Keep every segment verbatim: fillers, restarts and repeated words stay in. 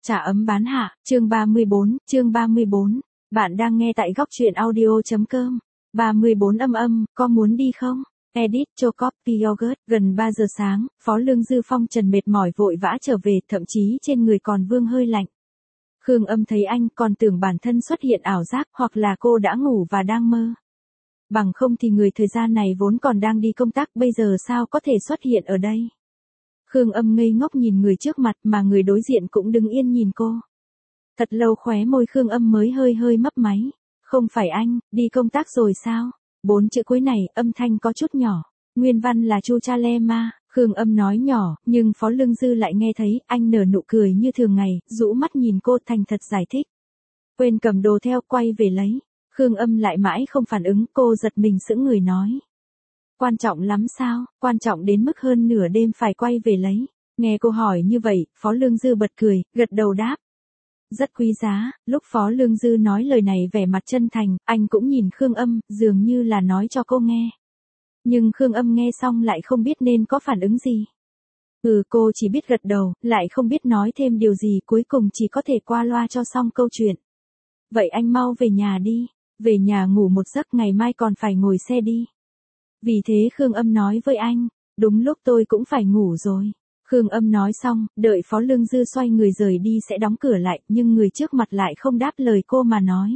Trà ấm bán hạ, chương ba mươi bốn, chương ba mươi bốn. Bạn đang nghe tại góc truyện audio.com. ba mươi bốn âm âm, có muốn đi không? Edit cho copy yogurt. Gần ba giờ sáng, Phó Lương Dư phong trần mệt mỏi vội vã trở về, thậm chí trên người còn vương hơi lạnh. Khương Âm thấy anh còn tưởng bản thân xuất hiện ảo giác hoặc là cô đã ngủ và đang mơ. Bằng không thì người thời gian này vốn còn đang đi công tác, bây giờ sao có thể xuất hiện ở đây? Khương Âm ngây ngốc nhìn người trước mặt mà người đối diện cũng đứng yên nhìn cô. Thật lâu khóe môi Khương Âm mới hơi hơi mấp máy. Không phải anh, đi công tác rồi sao? Bốn chữ cuối này âm thanh có chút nhỏ. Nguyên văn là Chu Cha Le Ma. Khương Âm nói nhỏ, nhưng Phó Lương Dư lại nghe thấy, anh nở nụ cười như thường ngày, rũ mắt nhìn cô thành thật giải thích. Quên cầm đồ theo, quay về lấy. Khương Âm lại mãi không phản ứng, cô giật mình sững người nói. Quan trọng lắm sao, quan trọng đến mức hơn nửa đêm phải quay về lấy. Nghe cô hỏi như vậy, Phó Lương Dư bật cười, gật đầu đáp. Rất quý giá. Lúc Phó Lương Dư nói lời này vẻ mặt chân thành, anh cũng nhìn Khương Âm, dường như là nói cho cô nghe. Nhưng Khương Âm nghe xong lại không biết nên có phản ứng gì. Ừ, cô chỉ biết gật đầu, lại không biết nói thêm điều gì, cuối cùng chỉ có thể qua loa cho xong câu chuyện. Vậy anh mau về nhà đi, về nhà ngủ một giấc, ngày mai còn phải ngồi xe đi. Vì thế Khương Âm nói với anh, đúng lúc tôi cũng phải ngủ rồi. Khương Âm nói xong, đợi Phó Lương Dư xoay người rời đi sẽ đóng cửa lại, nhưng người trước mặt lại không đáp lời cô mà nói.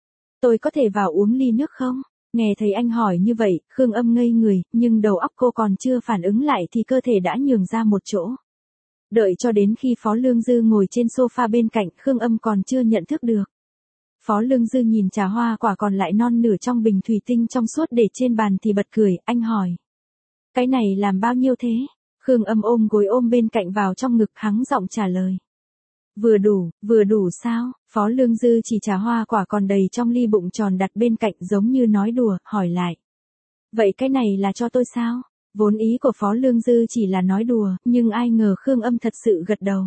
Tôi có thể vào uống ly nước không? Nghe thấy anh hỏi như vậy, Khương Âm ngây người, nhưng đầu óc cô còn chưa phản ứng lại thì cơ thể đã nhường ra một chỗ. Đợi cho đến khi Phó Lương Dư ngồi trên sofa bên cạnh, Khương Âm còn chưa nhận thức được. Phó Lương Dư nhìn trà hoa quả còn lại non nửa trong bình thủy tinh trong suốt để trên bàn thì bật cười, anh hỏi. Cái này làm bao nhiêu thế? Khương Âm ôm gối ôm bên cạnh vào trong ngực, hắng giọng trả lời. Vừa đủ, vừa đủ sao? Phó Lương Dư chỉ trà hoa quả còn đầy trong ly bụng tròn đặt bên cạnh giống như nói đùa, hỏi lại. Vậy cái này là cho tôi sao? Vốn ý của Phó Lương Dư chỉ là nói đùa, nhưng ai ngờ Khương Âm thật sự gật đầu.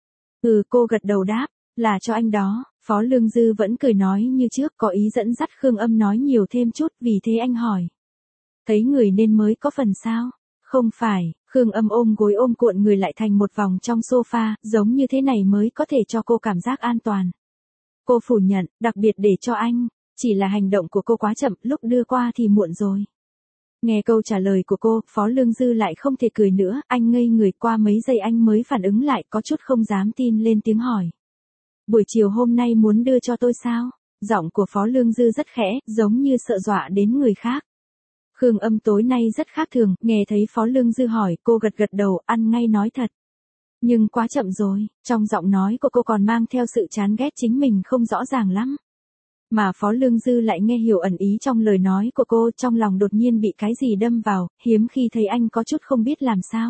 Ừ, cô gật đầu đáp, là cho anh đó. Phó Lương Dư vẫn cười nói như trước, có ý dẫn dắt Khương Âm nói nhiều thêm chút, vì thế anh hỏi. Thấy người nên mới có phần sao? Không phải. Khương Âm ôm gối ôm cuộn người lại thành một vòng trong sofa, giống như thế này mới có thể cho cô cảm giác an toàn. Cô phủ nhận, đặc biệt để cho anh, chỉ là hành động của cô quá chậm, lúc đưa qua thì muộn rồi. Nghe câu trả lời của cô, Phó Lương Dư lại không thể cười nữa, anh ngây người, qua mấy giây anh mới phản ứng lại, có chút không dám tin lên tiếng hỏi. Buổi chiều hôm nay muốn đưa cho tôi sao? Giọng của Phó Lương Dư rất khẽ, giống như sợ dọa đến người khác. Khương Âm tối nay rất khác thường, nghe thấy Phó Lương Dư hỏi, cô gật gật đầu, ăn ngay nói thật. Nhưng quá chậm rồi, trong giọng nói của cô còn mang theo sự chán ghét chính mình không rõ ràng lắm. Mà Phó Lương Dư lại nghe hiểu ẩn ý trong lời nói của cô, trong lòng đột nhiên bị cái gì đâm vào, hiếm khi thấy anh có chút không biết làm sao.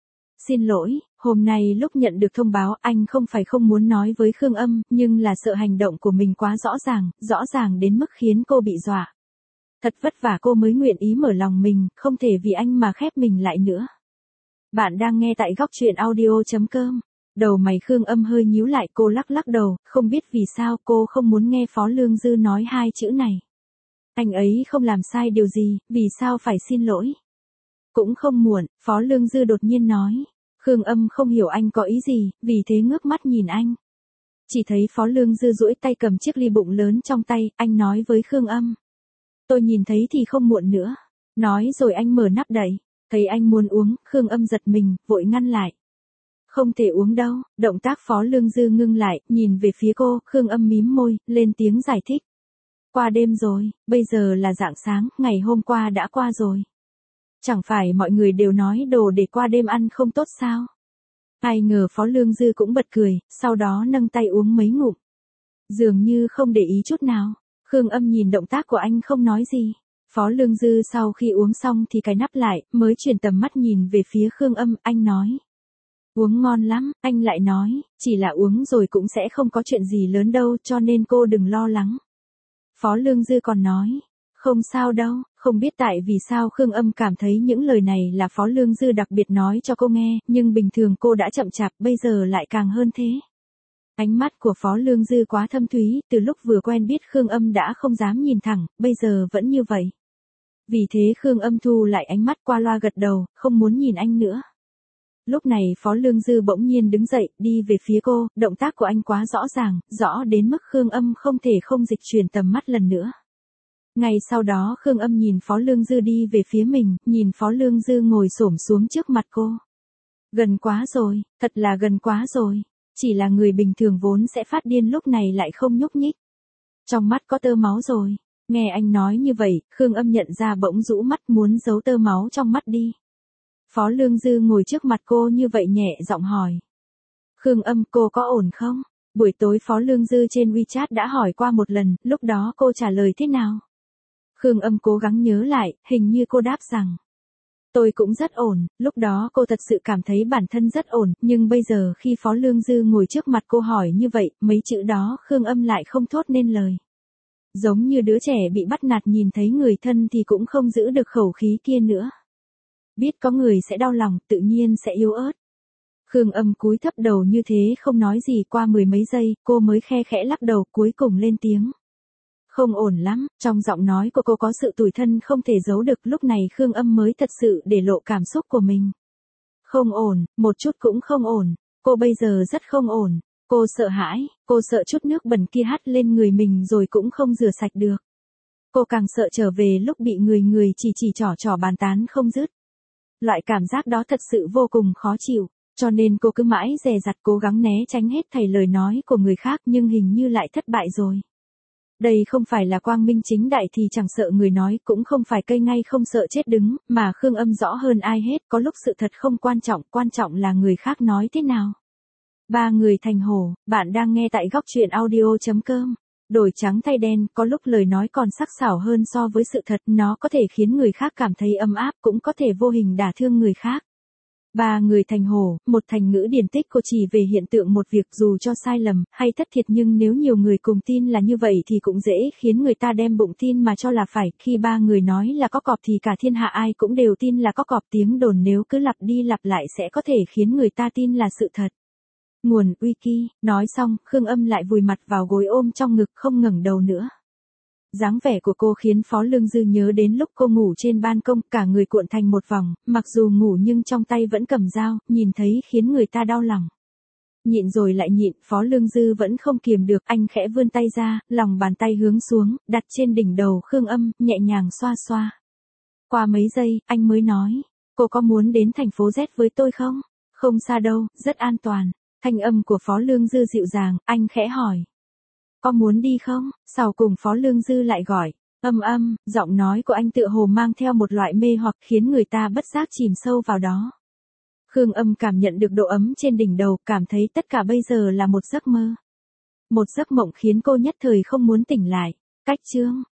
Xin lỗi, hôm nay lúc nhận được thông báo anh không phải không muốn nói với Khương Âm, nhưng là sợ hành động của mình quá rõ ràng, rõ ràng đến mức khiến cô bị dọa. Thật vất vả cô mới nguyện ý mở lòng mình, không thể vì anh mà khép mình lại nữa. Bạn đang nghe tại góc truyện audio.com. Đầu mày Khương Âm hơi nhíu lại, cô lắc lắc đầu, không biết vì sao cô không muốn nghe Phó Lương Dư nói hai chữ này. Anh ấy không làm sai điều gì, vì sao phải xin lỗi? Cũng không muộn, Phó Lương Dư đột nhiên nói. Khương Âm không hiểu anh có ý gì, vì thế ngước mắt nhìn anh. Chỉ thấy Phó Lương Dư duỗi tay cầm chiếc ly bụng lớn trong tay, anh nói với Khương Âm. Tôi nhìn thấy thì không muộn nữa. Nói rồi anh mở nắp đậy. Thấy anh muốn uống, Khương Âm giật mình, vội ngăn lại. Không thể uống đâu. Động tác Phó Lương Dư ngưng lại, nhìn về phía cô, Khương Âm mím môi, lên tiếng giải thích. Qua đêm rồi, bây giờ là rạng sáng, ngày hôm qua đã qua rồi. Chẳng phải mọi người đều nói đồ để qua đêm ăn không tốt sao? Ai ngờ Phó Lương Dư cũng bật cười, sau đó nâng tay uống mấy ngụm. Dường như không để ý chút nào. Khương Âm nhìn động tác của anh không nói gì. Phó Lương Dư sau khi uống xong thì cài nắp lại, mới chuyển tầm mắt nhìn về phía Khương Âm, anh nói. Uống ngon lắm, anh lại nói, chỉ là uống rồi cũng sẽ không có chuyện gì lớn đâu, cho nên cô đừng lo lắng. Phó Lương Dư còn nói, không sao đâu, không biết tại vì sao Khương Âm cảm thấy những lời này là Phó Lương Dư đặc biệt nói cho cô nghe, nhưng bình thường cô đã chậm chạp, bây giờ lại càng hơn thế. Ánh mắt của Phó Lương Dư quá thâm thúy, từ lúc vừa quen biết Khương Âm đã không dám nhìn thẳng, bây giờ vẫn như vậy. Vì thế Khương Âm thu lại ánh mắt qua loa gật đầu, không muốn nhìn anh nữa. Lúc này Phó Lương Dư bỗng nhiên đứng dậy, đi về phía cô, động tác của anh quá rõ ràng, rõ đến mức Khương Âm không thể không dịch chuyển tầm mắt lần nữa. Ngay sau đó Khương Âm nhìn Phó Lương Dư đi về phía mình, nhìn Phó Lương Dư ngồi xổm xuống trước mặt cô. Gần quá rồi, thật là gần quá rồi. Chỉ là người bình thường vốn sẽ phát điên lúc này lại không nhúc nhích. Trong mắt có tơ máu rồi. Nghe anh nói như vậy, Khương Âm nhận ra bỗng rũ mắt muốn giấu tơ máu trong mắt đi. Phó Lương Dư ngồi trước mặt cô như vậy nhẹ giọng hỏi. Khương Âm, cô có ổn không? Buổi tối Phó Lương Dư trên WeChat đã hỏi qua một lần, lúc đó cô trả lời thế nào? Khương Âm cố gắng nhớ lại, hình như cô đáp rằng. Tôi cũng rất ổn, lúc đó cô thật sự cảm thấy bản thân rất ổn, nhưng bây giờ khi Phó Lương Dư ngồi trước mặt cô hỏi như vậy, mấy chữ đó Khương Âm lại không thốt nên lời. Giống như đứa trẻ bị bắt nạt nhìn thấy người thân thì cũng không giữ được khẩu khí kia nữa. Biết có người sẽ đau lòng, tự nhiên sẽ yếu ớt. Khương Âm cúi thấp đầu như thế không nói gì, qua mười mấy giây, cô mới khe khẽ lắc đầu, cuối cùng lên tiếng. Không ổn lắm, trong giọng nói của cô có sự tủi thân không thể giấu được, lúc này Khương Âm mới thật sự để lộ cảm xúc của mình. Không ổn, một chút cũng không ổn, cô bây giờ rất không ổn, cô sợ hãi, cô sợ chút nước bẩn kia hắt lên người mình rồi cũng không rửa sạch được. Cô càng sợ trở về lúc bị người người chỉ chỉ trỏ trỏ bàn tán không dứt. Loại cảm giác đó thật sự vô cùng khó chịu, cho nên cô cứ mãi dè dặt cố gắng né tránh hết thảy lời nói của người khác nhưng hình như lại thất bại rồi. Đây không phải là quang minh chính đại thì chẳng sợ người nói, cũng không phải cây ngay không sợ chết đứng, mà Khương Âm rõ hơn ai hết, có lúc sự thật không quan trọng, quan trọng là người khác nói thế nào. Ba người thành hổ, bạn đang nghe tại góc truyện audio chấm com. Đổi trắng thay đen, có lúc lời nói còn sắc sảo hơn so với sự thật, nó có thể khiến người khác cảm thấy ấm áp, cũng có thể vô hình đả thương người khác. Ba người thành hổ, một thành ngữ điển tích của chỉ về hiện tượng một việc dù cho sai lầm, hay thất thiệt nhưng nếu nhiều người cùng tin là như vậy thì cũng dễ khiến người ta đem bụng tin mà cho là phải, khi ba người nói là có cọp thì cả thiên hạ ai cũng đều tin là có cọp, tiếng đồn nếu cứ lặp đi lặp lại sẽ có thể khiến người ta tin là sự thật. Nguồn Wiki, nói xong, Khương Âm lại vùi mặt vào gối ôm trong ngực không ngẩng đầu nữa. Dáng vẻ của cô khiến Phó Lương Dư nhớ đến lúc cô ngủ trên ban công, cả người cuộn thành một vòng, mặc dù ngủ nhưng trong tay vẫn cầm dao, nhìn thấy khiến người ta đau lòng. Nhịn rồi lại nhịn, Phó Lương Dư vẫn không kiềm được, anh khẽ vươn tay ra, lòng bàn tay hướng xuống, đặt trên đỉnh đầu Khương Âm, nhẹ nhàng xoa xoa. Qua mấy giây, anh mới nói, cô có muốn đến thành phố Z với tôi không? Không xa đâu, rất an toàn. Thanh âm của Phó Lương Dư dịu dàng, anh khẽ hỏi. Có muốn đi không? Sau cùng Phó Lương Dư lại gọi. Âm âm, giọng nói của anh tựa hồ mang theo một loại mê hoặc khiến người ta bất giác chìm sâu vào đó. Khương Âm cảm nhận được độ ấm trên đỉnh đầu, cảm thấy tất cả bây giờ là một giấc mơ. Một giấc mộng khiến cô nhất thời không muốn tỉnh lại. Cách chương.